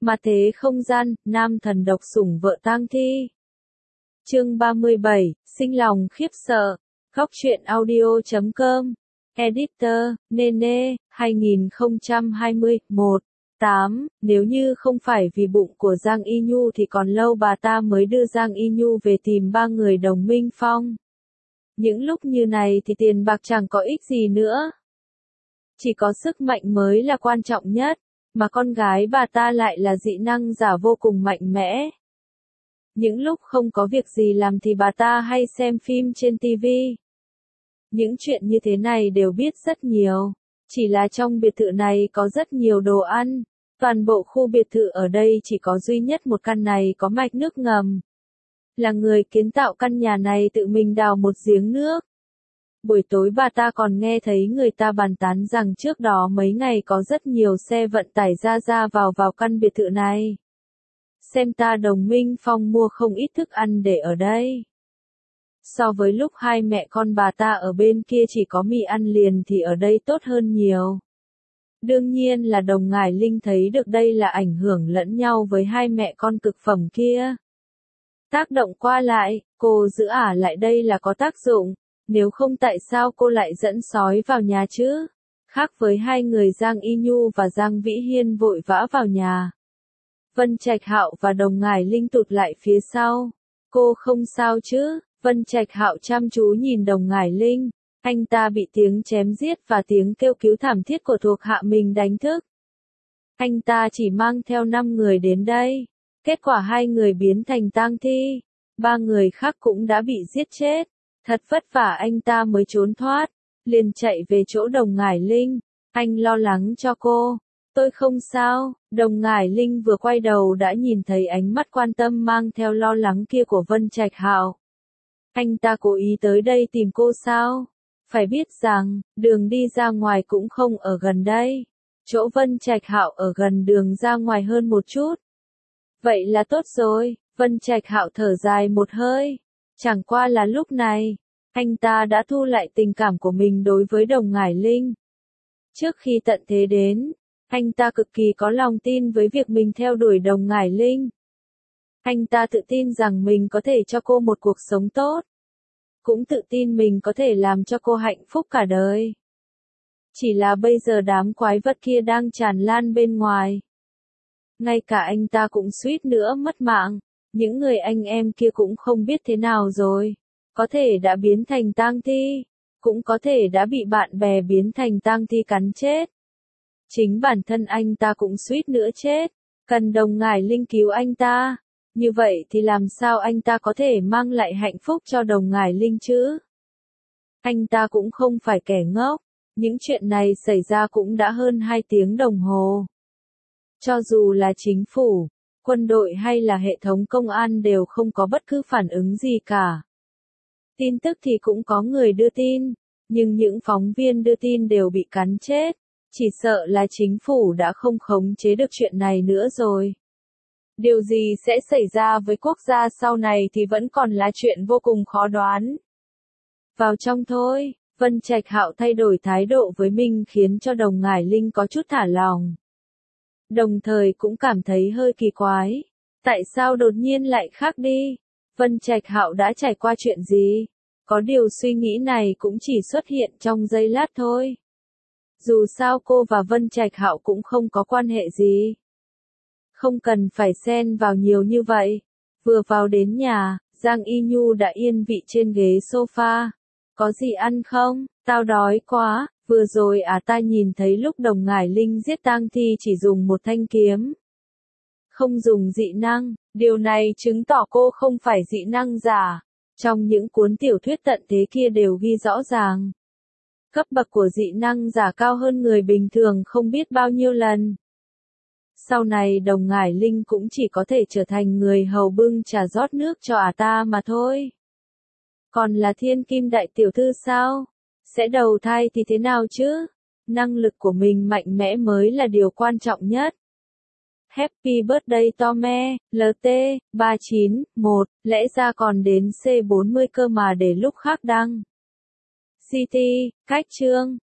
Mà thế không gian, nam thần độc sủng vợ tang thi. Chương 37, sinh lòng khiếp sợ. Góc truyện audio.com. Editor, Nene, 2020, 1/8. Nếu như không phải vì bụng của Giang Y Nhu thì còn lâu bà ta mới đưa Giang Y Nhu về tìm ba người đồng minh phong. Những lúc như này thì tiền bạc chẳng có ích gì nữa. Chỉ có sức mạnh mới là quan trọng nhất, mà con gái bà ta lại là dị năng giả vô cùng mạnh mẽ. Những lúc không có việc gì làm thì bà ta hay xem phim trên TV. Những chuyện như thế này đều biết rất nhiều. Chỉ là trong biệt thự này có rất nhiều đồ ăn. Toàn bộ khu biệt thự ở đây chỉ có duy nhất một căn này có mạch nước ngầm. Là người kiến tạo căn nhà này tự mình đào một giếng nước. Buổi tối bà ta còn nghe thấy người ta bàn tán rằng trước đó mấy ngày có rất nhiều xe vận tải ra vào căn biệt thự này. Xem ta đồng minh phong mua không ít thức ăn để ở đây. So với lúc hai mẹ con bà ta ở bên kia chỉ có mì ăn liền thì ở đây tốt hơn nhiều. Đương nhiên là Đồng Ngải Linh thấy được đây là ảnh hưởng lẫn nhau với hai mẹ con cực phẩm kia. Tác động qua lại, cô giữ ả lại đây là có tác dụng, nếu không tại sao cô lại dẫn sói vào nhà chứ? Khác với hai người Giang Y Nhu và Giang Vĩ Hiên vội vã vào nhà. Vân Trạch Hạo và Đồng Ngải Linh tụt lại phía sau. Cô không sao chứ? Vân Trạch Hạo chăm chú nhìn Đồng Ngải Linh. Anh ta bị tiếng chém giết và tiếng kêu cứu thảm thiết của thuộc hạ mình đánh thức. Anh ta chỉ mang theo 5 người đến đây. Kết quả 2 người biến thành tang thi. 3 người khác cũng đã bị giết chết. Thật vất vả anh ta mới trốn thoát. Liền chạy về chỗ Đồng Ngải Linh. Anh lo lắng cho cô. Tôi không sao. Đồng Ngải Linh vừa quay đầu đã nhìn thấy ánh mắt quan tâm mang theo lo lắng kia của Vân Trạch Hạo. Anh ta cố ý tới đây tìm cô sao? Phải biết rằng, đường đi ra ngoài cũng không ở gần đây. Chỗ Vân Trạch Hạo ở gần đường ra ngoài hơn một chút. Vậy là tốt rồi, Vân Trạch Hạo thở dài một hơi. Chẳng qua là lúc này, anh ta đã thu lại tình cảm của mình đối với Đồng Ngải Linh. Trước khi tận thế đến, anh ta cực kỳ có lòng tin với việc mình theo đuổi Đồng Ngải Linh. Anh ta tự tin rằng mình có thể cho cô một cuộc sống tốt. Cũng tự tin mình có thể làm cho cô hạnh phúc cả đời. Chỉ là bây giờ đám quái vật kia đang tràn lan bên ngoài. Ngay cả anh ta cũng suýt nữa mất mạng. Những người anh em kia cũng không biết thế nào rồi. Có thể đã biến thành tang thi. Cũng có thể đã bị bạn bè biến thành tang thi cắn chết. Chính bản thân anh ta cũng suýt nữa chết. Cần Đồng Ngải Linh cứu anh ta. Như vậy thì làm sao anh ta có thể mang lại hạnh phúc cho Đồng Ngải Linh chứ? Anh ta cũng không phải kẻ ngốc. Những chuyện này xảy ra cũng đã hơn 2 tiếng đồng hồ. Cho dù là chính phủ, quân đội hay là hệ thống công an đều không có bất cứ phản ứng gì cả. Tin tức thì cũng có người đưa tin, nhưng những phóng viên đưa tin đều bị cắn chết. Chỉ sợ là chính phủ đã không khống chế được chuyện này nữa rồi. Điều gì sẽ xảy ra với quốc gia sau này thì vẫn còn là chuyện vô cùng khó đoán. Vào trong thôi, Vân Trạch Hạo thay đổi thái độ với mình khiến cho Đồng Ngải Linh có chút thả lòng. Đồng thời cũng cảm thấy hơi kỳ quái. Tại sao đột nhiên lại khác đi? Vân Trạch Hạo đã trải qua chuyện gì? Có điều suy nghĩ này cũng chỉ xuất hiện trong giây lát thôi. Dù sao cô và Vân Trạch Hạo cũng không có quan hệ gì. Không cần phải xen vào nhiều như vậy. Vừa vào đến nhà, Giang Y Nhu đã yên vị trên ghế sofa. Có gì ăn không? Tao đói quá. Vừa rồi ta nhìn thấy lúc Đồng Ngải Linh giết tang thi chỉ dùng một thanh kiếm. Không dùng dị năng. Điều này chứng tỏ cô không phải dị năng giả. Trong những cuốn tiểu thuyết tận thế kia đều ghi rõ ràng. Cấp bậc của dị năng giả cao hơn người bình thường không biết bao nhiêu lần. Sau này Đồng Ngải Linh cũng chỉ có thể trở thành người hầu bưng trà rót nước cho ta mà thôi. Còn là thiên kim đại tiểu thư sao? Sẽ đầu thai thì thế nào chứ? Năng lực của mình mạnh mẽ mới là điều quan trọng nhất. Happy birthday Tome, LT, 391, lẽ ra còn đến C40 cơ mà để lúc khác đăng. CT, cách chương.